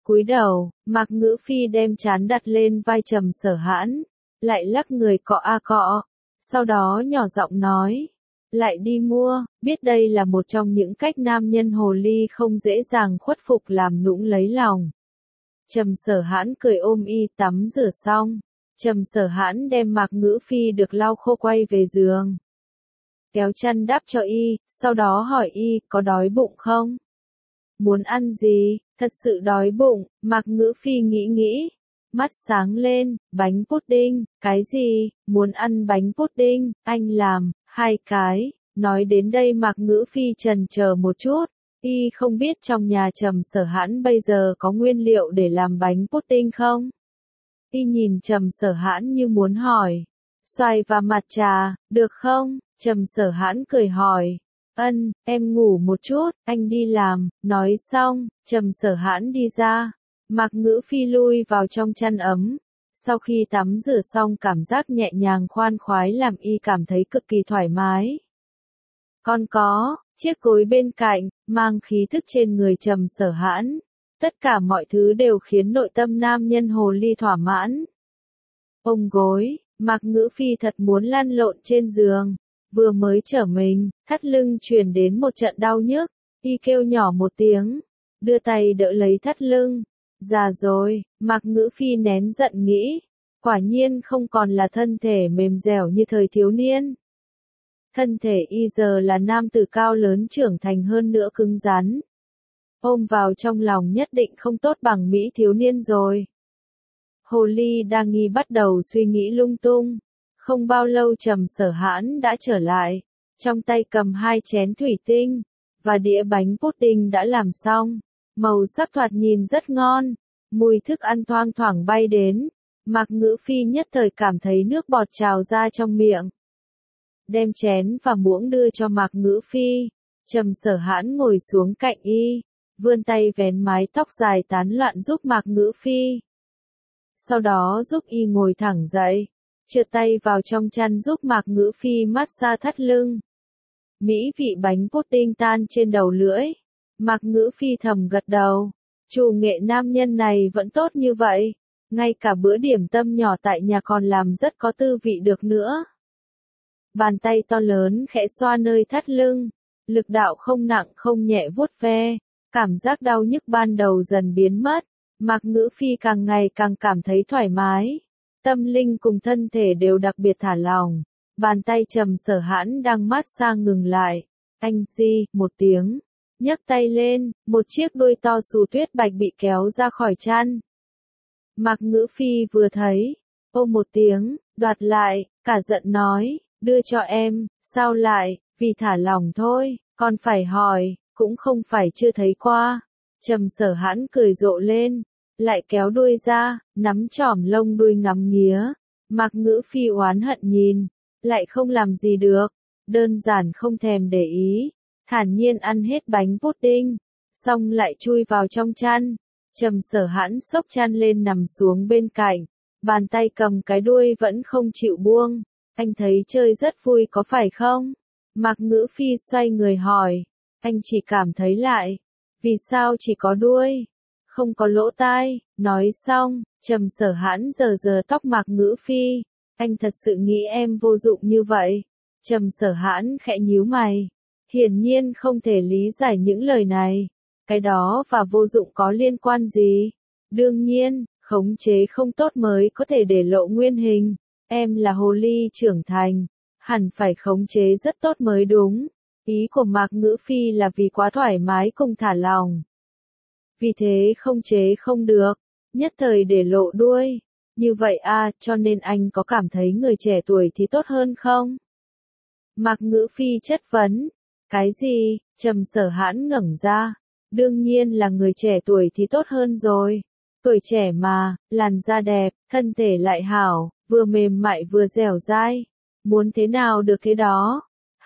Cúi đầu, Mạc Ngữ Phi đem trán đặt lên vai Trầm Sở Hãn, lại lắc người cọ a cọ, sau đó nhỏ giọng nói, lại đi mua, biết đây là một trong những cách nam nhân hồ ly không dễ dàng khuất phục làm nũng lấy lòng. Trầm Sở Hãn cười ôm y tắm rửa xong, Trầm Sở Hãn đem Mạc Ngữ Phi được lau khô quay về giường. Kéo chăn đắp cho y, sau đó hỏi y, có đói bụng không? Muốn ăn gì? Thật sự đói bụng, Mạc Ngữ Phi nghĩ, mắt sáng lên, bánh pudding, cái gì? Muốn ăn bánh pudding, anh làm, 2 cái. Nói đến đây Mạc Ngữ Phi chần chờ một chút, y không biết trong nhà Trầm Sở Hãn bây giờ có nguyên liệu để làm bánh pudding không? Y nhìn Trầm Sở Hãn như muốn hỏi, xoài và mặt trà, được không? Trầm Sở Hãn cười hỏi, em ngủ một chút, anh đi làm. Nói xong, Trầm Sở Hãn đi ra, Mạc Ngữ Phi lui vào trong chăn ấm. Sau khi tắm rửa xong cảm giác nhẹ nhàng khoan khoái làm y cảm thấy cực kỳ thoải mái. Còn có, chiếc gối bên cạnh, mang khí thức trên người Trầm Sở Hãn. Tất cả mọi thứ đều khiến nội tâm nam nhân hồ ly thỏa mãn. Ôm gối, Mạc Ngữ Phi thật muốn lăn lộn trên giường. Vừa mới trở mình, thắt lưng truyền đến một trận đau nhức, y kêu nhỏ một tiếng, đưa tay đỡ lấy thắt lưng. Già rồi, Mạc Ngữ Phi nén giận nghĩ, quả nhiên không còn là thân thể mềm dẻo như thời thiếu niên. Thân thể y giờ là nam tử cao lớn trưởng thành hơn nữa cứng rắn. Ôm vào trong lòng nhất định không tốt bằng Mỹ thiếu niên rồi. Hồ ly đang nghi bắt đầu suy nghĩ lung tung. Không bao lâu Trầm Sở Hãn đã trở lại, trong tay cầm 2 chén thủy tinh, và đĩa bánh pudding đã làm xong. Màu sắc thoạt nhìn rất ngon, mùi thức ăn thoang thoảng bay đến. Mạc Ngữ Phi nhất thời cảm thấy nước bọt trào ra trong miệng. Đem chén và muỗng đưa cho Mạc Ngữ Phi, Trầm Sở Hãn ngồi xuống cạnh y, vươn tay vén mái tóc dài tán loạn giúp Mạc Ngữ Phi. Sau đó giúp y ngồi thẳng dậy, trượt tay vào trong chăn giúp Mạc Ngữ Phi massage thắt lưng. Mỹ vị bánh pudding tan trên đầu lưỡi. Mạc Ngữ Phi thầm gật đầu. Chủ nghệ nam nhân này vẫn tốt như vậy. Ngay cả bữa điểm tâm nhỏ tại nhà còn làm rất có tư vị được nữa. Bàn tay to lớn khẽ xoa nơi thắt lưng. Lực đạo không nặng không nhẹ vuốt ve. Cảm giác đau nhức ban đầu dần biến mất. Mạc Ngữ Phi càng ngày càng cảm thấy thoải mái. Tâm linh cùng thân thể đều đặc biệt thả lỏng. Bàn tay Trầm Sở Hãn đang massage ngừng lại. Anh, một tiếng. Nhấc tay lên, một chiếc đuôi to xù tuyết bạch bị kéo ra khỏi chăn. Mạc Ngữ Phi vừa thấy, ô một tiếng, đoạt lại, cả giận nói, đưa cho em, sao lại, vì thả lỏng thôi, còn phải hỏi, cũng không phải chưa thấy qua. Trầm Sở Hãn cười rộ lên, lại kéo đuôi ra, nắm chỏm lông đuôi ngắm nghía. Mạc Ngữ Phi oán hận nhìn, lại không làm gì được, đơn giản không thèm để ý, thản nhiên ăn hết bánh pudding, xong lại chui vào trong chăn. Trầm Sở Hãn xốc chăn lên nằm xuống bên cạnh, bàn tay cầm cái đuôi vẫn không chịu buông. Anh thấy chơi rất vui có phải không? Mạc Ngữ Phi xoay người hỏi, anh chỉ cảm thấy lại, vì sao chỉ có đuôi, không có lỗ tai? Nói xong, Trầm Sở Hãn giở tóc Mạc Ngữ Phi, anh thật sự nghĩ em vô dụng như vậy? Trầm Sở Hãn khẽ nhíu mày, hiển nhiên không thể lý giải những lời này. Cái đó và vô dụng có liên quan gì? Đương nhiên, khống chế không tốt mới có thể để lộ nguyên hình. Em là hồ ly trưởng thành, hẳn phải khống chế rất tốt mới đúng. Ý của Mạc Ngữ Phi là vì quá thoải mái cùng thả lòng. Vì thế khống chế không được, nhất thời để lộ đuôi. Như vậy à, cho nên anh có cảm thấy người trẻ tuổi thì tốt hơn không? Mạc Ngữ Phi chất vấn. Cái gì? Trầm Sở Hãn ngẩng ra. Đương nhiên là người trẻ tuổi thì tốt hơn rồi. Tuổi trẻ mà, làn da đẹp, thân thể lại hảo, vừa mềm mại vừa dẻo dai. Muốn thế nào được thế đó.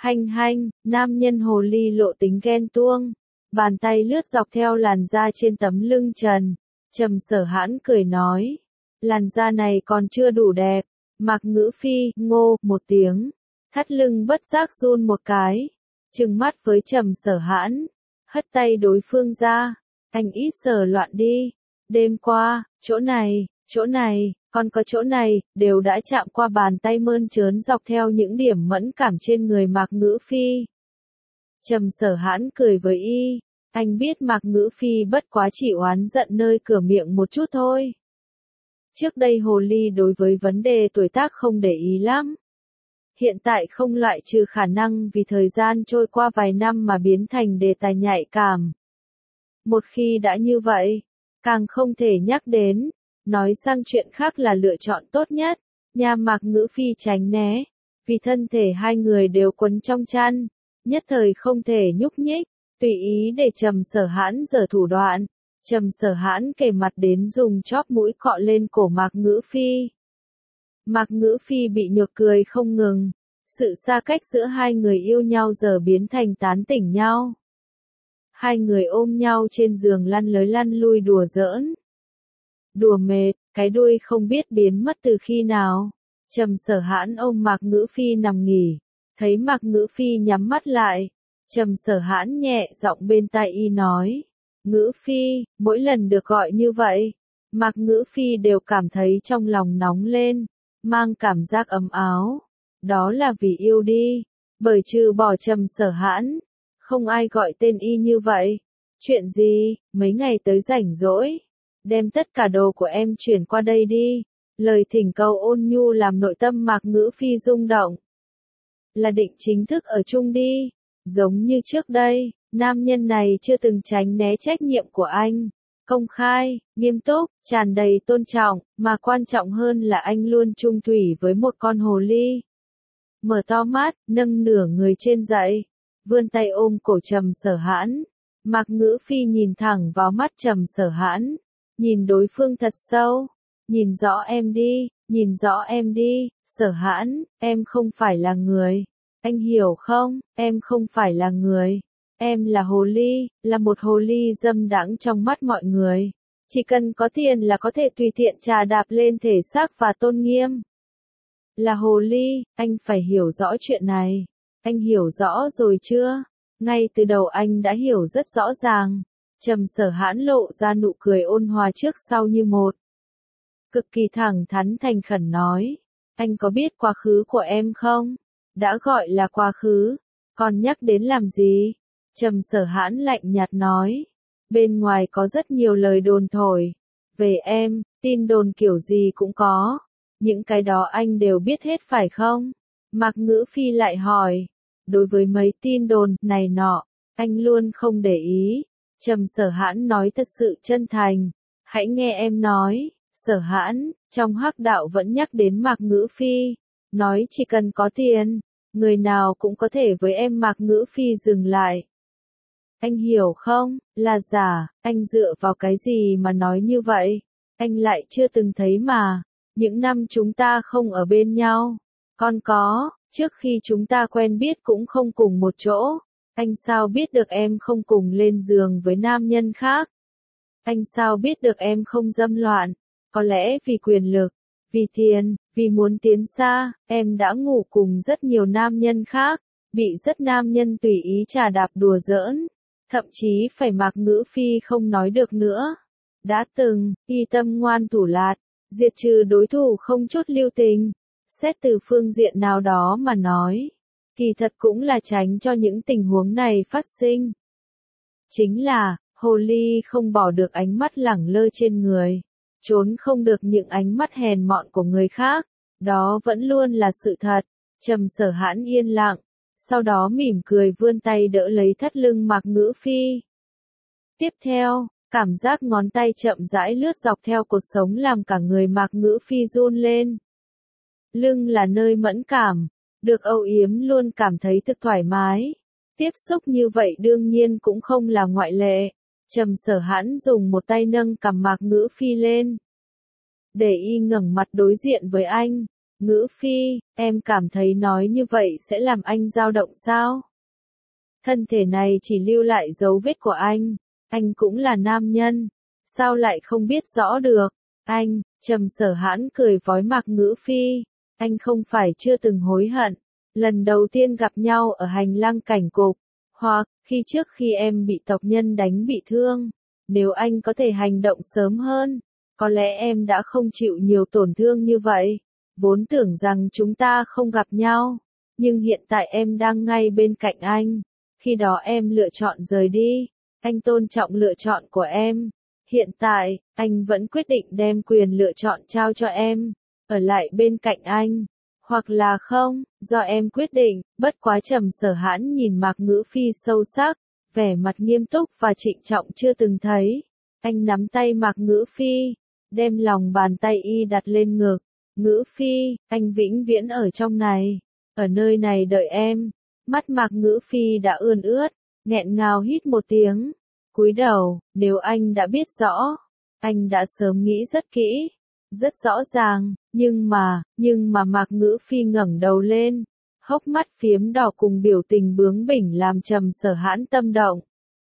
Hanh, nam nhân hồ ly lộ tính ghen tuông. Bàn tay lướt dọc theo làn da trên tấm lưng trần. Trầm Sở Hãn cười nói. Làn da này còn chưa đủ đẹp. Mạc Ngữ Phi, ngô, một tiếng. Thắt lưng bất giác run một cái. Trừng mắt với Trầm Sở Hãn. Hất tay đối phương ra. Anh ít sờ loạn đi. Đêm qua, chỗ này, còn có chỗ này, đều đã chạm qua bàn tay mơn trớn dọc theo những điểm mẫn cảm trên người Mạc Ngữ Phi. Trầm Sở Hãn cười với y, anh biết Mạc Ngữ Phi bất quá chỉ oán giận nơi cửa miệng một chút thôi. Trước đây hồ ly đối với vấn đề tuổi tác không để ý lắm. Hiện tại không loại trừ khả năng vì thời gian trôi qua vài năm mà biến thành đề tài nhạy cảm. Một khi đã như vậy, càng không thể nhắc đến, nói sang chuyện khác là lựa chọn tốt nhất. Nhà Mạc Ngữ Phi tránh né, vì thân thể hai người đều quấn trong chăn, nhất thời không thể nhúc nhích, tùy ý để Trầm Sở Hãn giở thủ đoạn. Trầm Sở Hãn kề mặt đến dùng chóp mũi cọ lên cổ Mạc Ngữ Phi. Mạc Ngữ Phi bị nhột cười không ngừng, sự xa cách giữa hai người yêu nhau giờ biến thành tán tỉnh nhau. Hai người ôm nhau trên giường lăn lới lăn lui đùa giỡn. Đùa mệt, cái đuôi không biết biến mất từ khi nào. Trầm Sở Hãn ôm Mạc Ngữ Phi nằm nghỉ, thấy Mạc Ngữ Phi nhắm mắt lại. Trầm Sở Hãn nhẹ giọng bên tai y nói, Ngữ Phi, mỗi lần được gọi như vậy, Mạc Ngữ Phi đều cảm thấy trong lòng nóng lên, mang cảm giác ấm áo. Đó là vì yêu đi, bởi trừ bỏ Trầm Sở Hãn, không ai gọi tên y như vậy. Chuyện gì, mấy ngày tới rảnh rỗi, đem tất cả đồ của em chuyển qua đây đi. Lời thỉnh cầu ôn nhu làm nội tâm Mạc Ngữ Phi rung động. Là định chính thức ở chung đi, giống như trước đây, nam nhân này chưa từng tránh né trách nhiệm của anh. Công khai, nghiêm túc, tràn đầy tôn trọng, mà quan trọng hơn là anh luôn chung thủy với một con hồ ly. Mở to mắt, nâng nửa người trên dậy, vươn tay ôm cổ Trầm Sở Hãn. Mạc Ngữ Phi nhìn thẳng vào mắt Trầm Sở Hãn, nhìn đối phương thật sâu. Nhìn rõ em đi, nhìn rõ em đi, Sở Hãn, em không phải là người. Anh hiểu không, em không phải là người. Em là hồ ly, là một hồ ly dâm đãng trong mắt mọi người. Chỉ cần có tiền là có thể tùy tiện trà đạp lên thể xác và tôn nghiêm. Là hồ ly, anh phải hiểu rõ chuyện này. Anh hiểu rõ rồi chưa? Ngay từ đầu anh đã hiểu rất rõ ràng. Trầm Sở Hãn lộ ra nụ cười ôn hòa trước sau như một. Cực kỳ thẳng thắn thành khẩn nói, anh có biết quá khứ của em không? Đã gọi là quá khứ, còn nhắc đến làm gì? Trầm Sở Hãn lạnh nhạt nói, bên ngoài có rất nhiều lời đồn thổi, về em, tin đồn kiểu gì cũng có, những cái đó anh đều biết hết phải không? Mạc Ngữ Phi lại hỏi, đối với mấy tin đồn này nọ, anh luôn không để ý. Trầm Sở Hãn nói thật sự chân thành, hãy nghe em nói. Sở Hãn, trong hắc đạo vẫn nhắc đến Mạc Ngữ Phi, nói chỉ cần có tiền, người nào cũng có thể với em. Mạc Ngữ Phi dừng lại. Anh hiểu không, là giả, anh dựa vào cái gì mà nói như vậy? Anh lại chưa từng thấy mà, những năm chúng ta không ở bên nhau, còn có, trước khi chúng ta quen biết cũng không cùng một chỗ, anh sao biết được em không cùng lên giường với nam nhân khác? Anh sao biết được em không dâm loạn? Có lẽ vì quyền lực, vì tiền, vì muốn tiến xa, em đã ngủ cùng rất nhiều nam nhân khác, bị rất nam nhân tùy ý trà đạp đùa giỡn, thậm chí phải Mạc Ngữ Phi không nói được nữa. Đã từng, y tâm ngoan thủ lạt, diệt trừ đối thủ không chút lưu tình. Xét từ phương diện nào đó mà nói, kỳ thật cũng là tránh cho những tình huống này phát sinh. Chính là, hồ ly không bỏ được ánh mắt lẳng lơ trên người, trốn không được những ánh mắt hèn mọn của người khác, đó vẫn luôn là sự thật. Trầm Sở Hãn yên lặng, sau đó mỉm cười vươn tay đỡ lấy thắt lưng Mạc Ngữ Phi. Tiếp theo, cảm giác ngón tay chậm rãi lướt dọc theo cột sống làm cả người Mạc Ngữ Phi run lên. Lưng là nơi mẫn cảm, được âu yếm luôn cảm thấy thực thoải mái. Tiếp xúc như vậy đương nhiên cũng không là ngoại lệ. Trầm Sở Hãn dùng một tay nâng cằm Mạc Ngữ Phi lên, để y ngẩng mặt đối diện với anh. Ngữ Phi, em cảm thấy nói như vậy sẽ làm anh dao động sao? Thân thể này chỉ lưu lại dấu vết của anh cũng là nam nhân, sao lại không biết rõ được? Anh, Trầm Sở Hãn cười vói Mạc Ngữ Phi, anh không phải chưa từng hối hận, lần đầu tiên gặp nhau ở hành lang cảnh cục, hoặc, khi trước khi em bị tộc nhân đánh bị thương, Nếu anh có thể hành động sớm hơn, có lẽ em đã không chịu nhiều tổn thương như vậy. Vốn tưởng rằng chúng ta không gặp nhau, nhưng hiện tại em đang ngay bên cạnh anh. Khi đó em lựa chọn rời đi. Anh tôn trọng lựa chọn của em. Hiện tại, anh vẫn quyết định đem quyền lựa chọn trao cho em, ở lại bên cạnh anh. Hoặc là không, do em quyết định. Bất quá Trầm Sở Hãn nhìn Mạc Ngữ Phi sâu sắc, vẻ mặt nghiêm túc và trịnh trọng chưa từng thấy. Anh nắm tay Mạc Ngữ Phi, đem lòng bàn tay y đặt lên ngực. Ngữ Phi, anh vĩnh viễn ở trong này, ở nơi này đợi em. Mắt Mạc Ngữ Phi đã ươn ướt, nghẹn ngào hít một tiếng. Cúi đầu, nếu anh đã biết rõ, anh đã sớm nghĩ rất kỹ, rất rõ ràng, nhưng mà Mạc Ngữ Phi ngẩng đầu lên, hốc mắt phiếm đỏ cùng biểu tình bướng bỉnh làm Trầm Sở Hãn tâm động.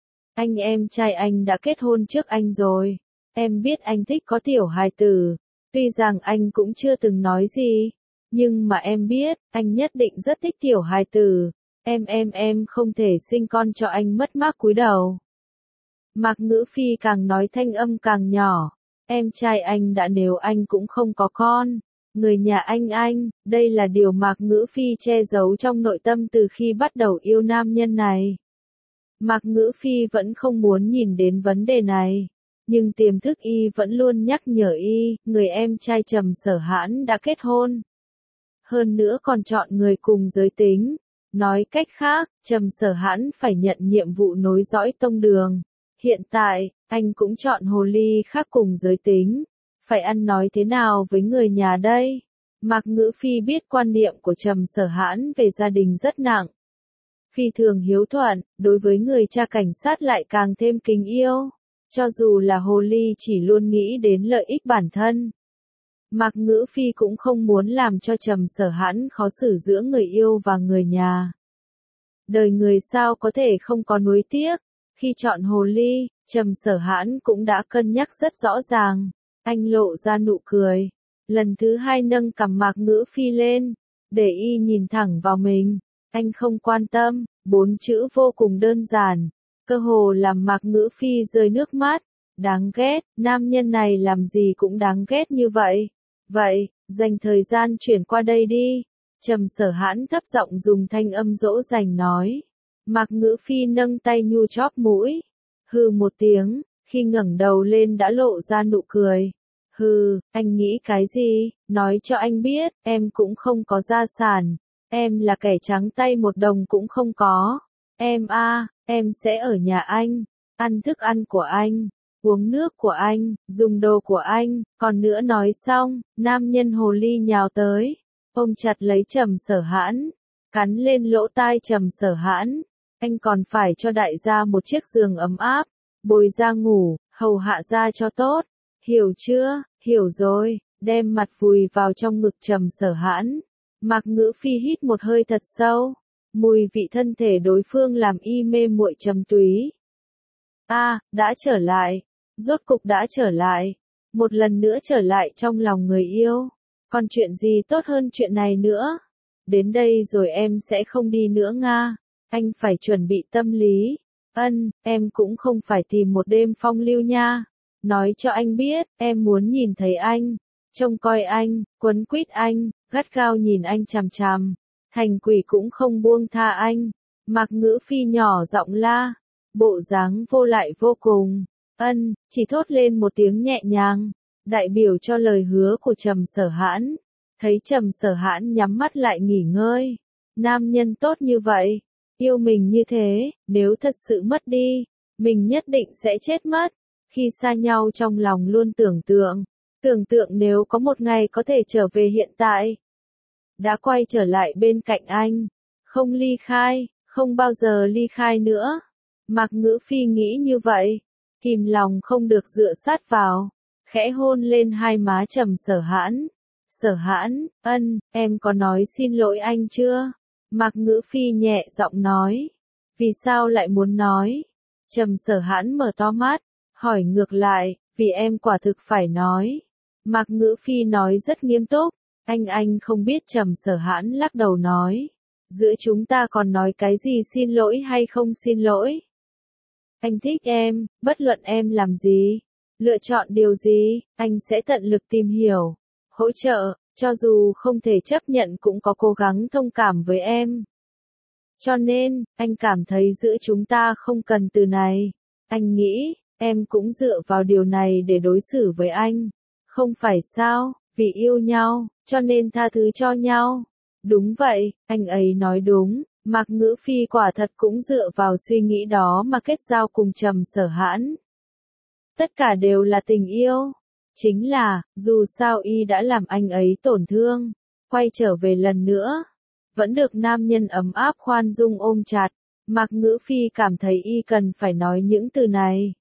Em trai anh đã kết hôn trước anh rồi, em biết anh thích có tiểu hài tử, tuy rằng anh cũng chưa từng nói gì, nhưng mà em biết, anh nhất định rất thích tiểu hài tử, em không thể sinh con cho anh mất mát. Cúi đầu. Mạc Ngữ Phi càng nói thanh âm càng nhỏ, em trai anh đã, nếu anh cũng không có con, người nhà anh, đây là điều Mạc Ngữ Phi che giấu trong nội tâm từ khi bắt đầu yêu nam nhân này. Mạc Ngữ Phi vẫn không muốn nhìn đến vấn đề này, nhưng tiềm thức y vẫn luôn nhắc nhở y, người em trai Trầm Sở Hãn đã kết hôn. Hơn nữa còn chọn người cùng giới tính. Nói cách khác, Trầm Sở Hãn phải nhận nhiệm vụ nối dõi tông đường. Hiện tại, anh cũng chọn hồ ly khác cùng giới tính. Phải ăn nói thế nào với người nhà đây? Mạc Ngữ Phi biết quan niệm của Trầm Sở Hãn về gia đình rất nặng. Phi thường hiếu thuận, đối với người cha cảnh sát lại càng thêm kính yêu. Cho dù là hồ ly chỉ luôn nghĩ đến lợi ích bản thân. Mạc Ngữ Phi cũng không muốn làm cho Trầm Sở Hãn khó xử giữa người yêu và người nhà. Đời người sao có thể không có nuối tiếc. Khi chọn hồ ly, Trầm Sở Hãn cũng đã cân nhắc rất rõ ràng. Anh lộ ra nụ cười. Lần thứ hai nâng cằm Mạc Ngữ Phi lên, để y nhìn thẳng vào mình. Anh không quan tâm, 4 chữ vô cùng đơn giản. Cơ hồ làm Mạc Ngữ Phi rơi nước mắt. Đáng ghét, nam nhân này làm gì cũng đáng ghét như vậy. Vậy, dành thời gian chuyển qua đây đi. Trầm Sở Hãn thấp giọng dùng thanh âm dỗ dành nói. Mạc Ngữ Phi nâng tay nhu chóp mũi. Hừ một tiếng, khi ngẩng đầu lên đã lộ ra nụ cười. Hừ, anh nghĩ cái gì? Nói cho anh biết, em cũng không có gia sản. Em là kẻ trắng tay một đồng cũng không có. Em sẽ ở nhà anh, ăn thức ăn của anh, uống nước của anh, dùng đồ của anh. Còn nữa nói xong, nam nhân hồ ly nhào tới, ôm chặt lấy Trầm Sở Hãn, cắn lên lỗ tai Trầm Sở Hãn. Anh còn phải cho đại gia một chiếc giường ấm áp, bồi ra ngủ, hầu hạ ra cho tốt. Hiểu chưa? Hiểu rồi. Đem mặt vùi vào trong ngực Trầm Sở Hãn. Mạc Ngữ Phi hít một hơi thật sâu. Mùi vị thân thể đối phương làm y mê muội trầm túy. Đã trở lại. Rốt cục đã trở lại. Một lần nữa trở lại trong lòng người yêu. Còn chuyện gì tốt hơn chuyện này nữa? Đến đây rồi em sẽ không đi nữa Nga. Anh phải chuẩn bị tâm lý. Em cũng không phải tìm một đêm phong lưu nha. Nói cho anh biết, em muốn nhìn thấy anh. Trông coi anh, quấn quýt anh, gắt gao nhìn anh chằm chằm. Thành quỷ cũng không buông tha anh. Mạc Ngữ Phi nhỏ giọng la. Bộ dáng vô lại vô cùng. Chỉ thốt lên một tiếng nhẹ nhàng. Đại biểu cho lời hứa của Trầm Sở Hãn. Thấy Trầm Sở Hãn nhắm mắt lại nghỉ ngơi. Nam nhân tốt như vậy. Yêu mình như thế, nếu thật sự mất đi, mình nhất định sẽ chết mất. Khi xa nhau trong lòng luôn tưởng tượng nếu có một ngày có thể trở về hiện tại. Đã quay trở lại bên cạnh anh, không ly khai, không bao giờ ly khai nữa. Mạc Ngữ Phi nghĩ như vậy, kìm lòng không được dựa sát vào, khẽ hôn lên hai má Trầm Sở Hãn. Sở Hãn, em có nói xin lỗi anh chưa? Mạc Ngữ Phi nhẹ giọng nói. Vì sao lại muốn nói? Trầm Sở Hãn mở to mắt, hỏi ngược lại, vì em quả thực phải nói. Mạc Ngữ Phi nói rất nghiêm túc. Anh không biết. Trầm Sở Hãn lắc đầu nói. Giữa chúng ta còn nói cái gì xin lỗi hay không xin lỗi? Anh thích em, bất luận em làm gì, lựa chọn điều gì, anh sẽ tận lực tìm hiểu, hỗ trợ, cho dù không thể chấp nhận cũng có cố gắng thông cảm với em. Cho nên, anh cảm thấy giữa chúng ta không cần từ này. Anh nghĩ, em cũng dựa vào điều này để đối xử với anh. Không phải sao, vì yêu nhau, cho nên tha thứ cho nhau. Đúng vậy, anh ấy nói đúng. Mạc Ngữ Phi quả thật cũng dựa vào suy nghĩ đó mà kết giao cùng Trầm Sở Hãn. Tất cả đều là tình yêu. Chính là, dù sao y đã làm anh ấy tổn thương, quay trở về lần nữa, vẫn được nam nhân ấm áp khoan dung ôm chặt. Mạc Ngữ Phi cảm thấy y cần phải nói những từ này.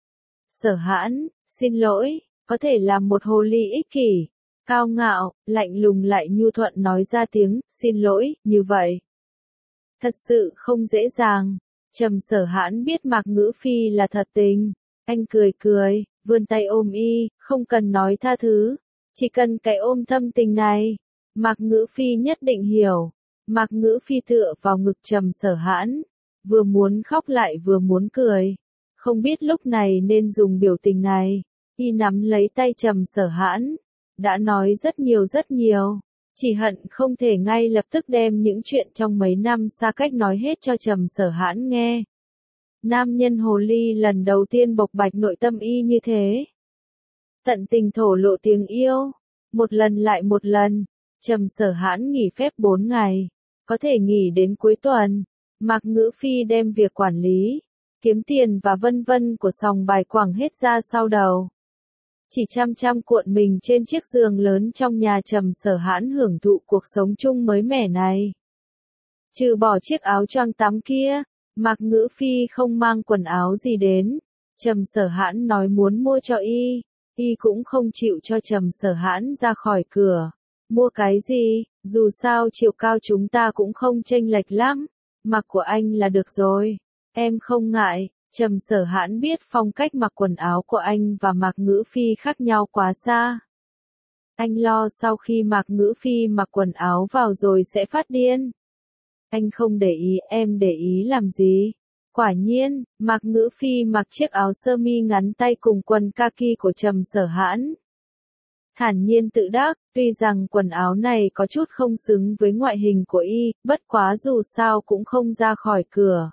Sở Hãn, xin lỗi, có thể là một hồ ly ích kỷ, cao ngạo, lạnh lùng lại nhu thuận nói ra tiếng, xin lỗi, như vậy. Thật sự không dễ dàng. Trầm Sở Hãn biết Mạc Ngữ Phi là thật tình. Anh cười cười, vươn tay ôm y, không cần nói tha thứ. Chỉ cần cái ôm thâm tình này. Mạc Ngữ Phi nhất định hiểu. Mạc Ngữ Phi tựa vào ngực Trầm Sở Hãn. Vừa muốn khóc lại vừa muốn cười. Không biết lúc này nên dùng biểu tình này. Y nắm lấy tay Trầm Sở Hãn. Đã nói rất nhiều. Chỉ hận không thể ngay lập tức đem những chuyện trong mấy năm xa cách nói hết cho Trầm Sở Hãn nghe. Nam nhân hồ ly lần đầu tiên bộc bạch nội tâm y như thế. Tận tình thổ lộ tiếng yêu. Một lần lại một lần. Trầm Sở Hãn nghỉ phép 4 ngày. Có thể nghỉ đến cuối tuần. Mạc Ngữ Phi đem việc quản lý, kiếm tiền và vân vân của sòng bài quẳng hết ra sau đầu. Chỉ chăm cuộn mình trên chiếc giường lớn trong nhà Trầm Sở Hãn hưởng thụ cuộc sống chung mới mẻ này. Trừ bỏ chiếc áo choàng tắm kia, Mạc Ngữ Phi không mang quần áo gì đến. Trầm Sở Hãn nói muốn mua cho y cũng không chịu cho Trầm Sở Hãn ra khỏi cửa. Mua cái gì, dù sao chiều cao chúng ta cũng không chênh lệch lắm, mặc của anh là được rồi. Em không ngại. Trầm Sở Hãn biết phong cách mặc quần áo của anh và Mạc Ngữ Phi khác nhau quá xa. Anh lo sau khi Mạc Ngữ Phi mặc quần áo vào rồi sẽ phát điên. Anh không để ý, em để ý làm gì? Quả nhiên, Mạc Ngữ Phi mặc chiếc áo sơ mi ngắn tay cùng quần kaki của Trầm Sở Hãn. Thản nhiên tự đắc, tuy rằng quần áo này có chút không xứng với ngoại hình của y, bất quá dù sao cũng không ra khỏi cửa.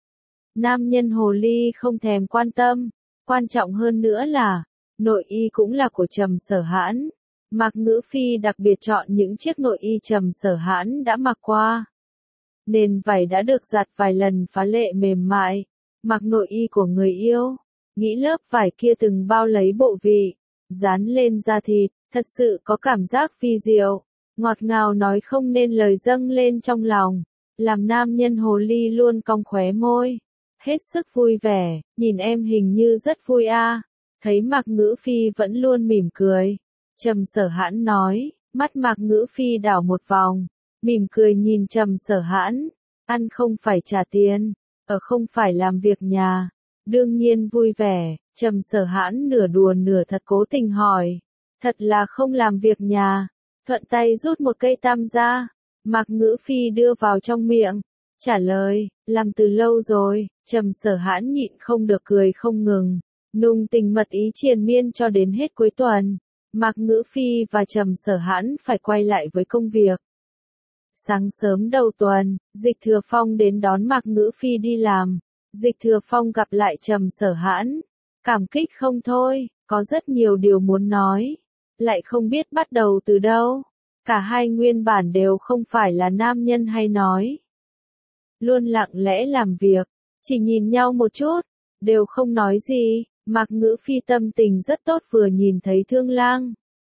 Nam nhân hồ ly không thèm quan tâm, quan trọng hơn nữa là, nội y cũng là của Trầm Sở Hãn. Mạc Ngữ Phi đặc biệt chọn những chiếc nội y Trầm Sở Hãn đã mặc qua. Nền vải đã được giặt vài lần phá lệ mềm mại, mặc nội y của người yêu, nghĩ lớp vải kia từng bao lấy bộ vị, dán lên da thịt, thật sự có cảm giác phi diệu, ngọt ngào nói không nên lời dâng lên trong lòng, làm nam nhân hồ ly luôn cong khóe môi. Hết sức vui vẻ, nhìn em hình như rất vui a. Thấy Mạc Ngữ Phi vẫn luôn mỉm cười. Trầm Sở Hãn nói, mắt Mạc Ngữ Phi đảo một vòng, mỉm cười nhìn Trầm Sở Hãn, ăn không phải trả tiền, ở không phải làm việc nhà. Đương nhiên vui vẻ, Trầm Sở Hãn nửa đùa nửa thật cố tình hỏi, thật là không làm việc nhà. Thuận tay rút một cây tam ra, Mạc Ngữ Phi đưa vào trong miệng. Trả lời, làm từ lâu rồi. Trầm Sở Hãn nhịn không được cười không ngừng, nung tình mật ý triền miên cho đến hết cuối tuần. Mạc Ngữ Phi và Trầm Sở Hãn phải quay lại với công việc. Sáng sớm đầu tuần, Dịch Thừa Phong đến đón Mạc Ngữ Phi đi làm. Dịch Thừa Phong gặp lại Trầm Sở Hãn, cảm kích không thôi, có rất nhiều điều muốn nói, lại không biết bắt đầu từ đâu. Cả hai nguyên bản đều không phải là nam nhân hay nói. Luôn lặng lẽ làm việc. Chỉ nhìn nhau một chút, đều không nói gì. Mạc Ngữ Phi tâm tình rất tốt vừa nhìn thấy Thương Lang.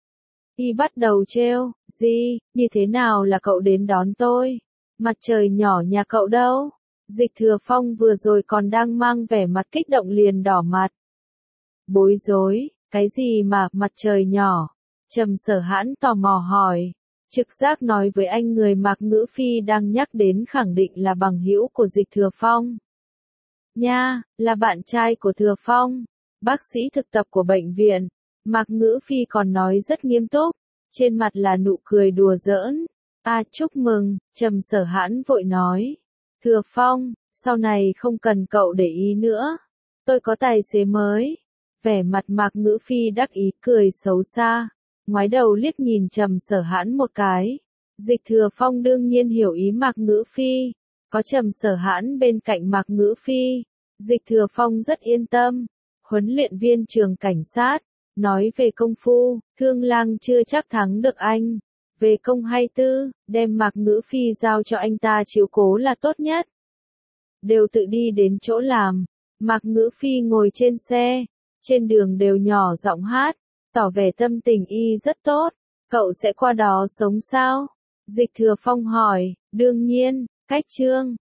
Y bắt đầu trêu, gì, như thế nào là cậu đến đón tôi? Mặt trời nhỏ nhà cậu đâu? Dịch Thừa Phong vừa rồi còn đang mang vẻ mặt kích động liền đỏ mặt. Bối rối, cái gì mà mặt trời nhỏ? Trầm Sở Hãn tò mò hỏi. Trực giác nói với anh người Mạc Ngữ Phi đang nhắc đến khẳng định là bằng hữu của Dịch Thừa Phong. Nha, là bạn trai của Thừa Phong, bác sĩ thực tập của bệnh viện. Mạc Ngữ Phi còn nói rất nghiêm túc, trên mặt là nụ cười đùa giỡn. Chúc mừng, Trầm Sở Hãn vội nói. Thừa Phong, sau này không cần cậu để ý nữa. Tôi có tài xế mới. Vẻ mặt Mạc Ngữ Phi đắc ý cười xấu xa, ngoái đầu liếc nhìn Trầm Sở Hãn một cái. Dịch Thừa Phong đương nhiên hiểu ý Mạc Ngữ Phi, có Trầm Sở Hãn bên cạnh Mạc Ngữ Phi, Dịch Thừa Phong rất yên tâm. Huấn luyện viên trường cảnh sát, nói về công phu, Thương Lang chưa chắc thắng được anh. Về công hay tư, đem Mạc Ngữ Phi giao cho anh ta chiếu cố là tốt nhất. Đều tự đi đến chỗ làm, Mạc Ngữ Phi ngồi trên xe, trên đường đều nhỏ giọng hát, tỏ vẻ tâm tình y rất tốt. Cậu sẽ qua đó sống sao? Dịch Thừa Phong hỏi, đương nhiên, cách Trương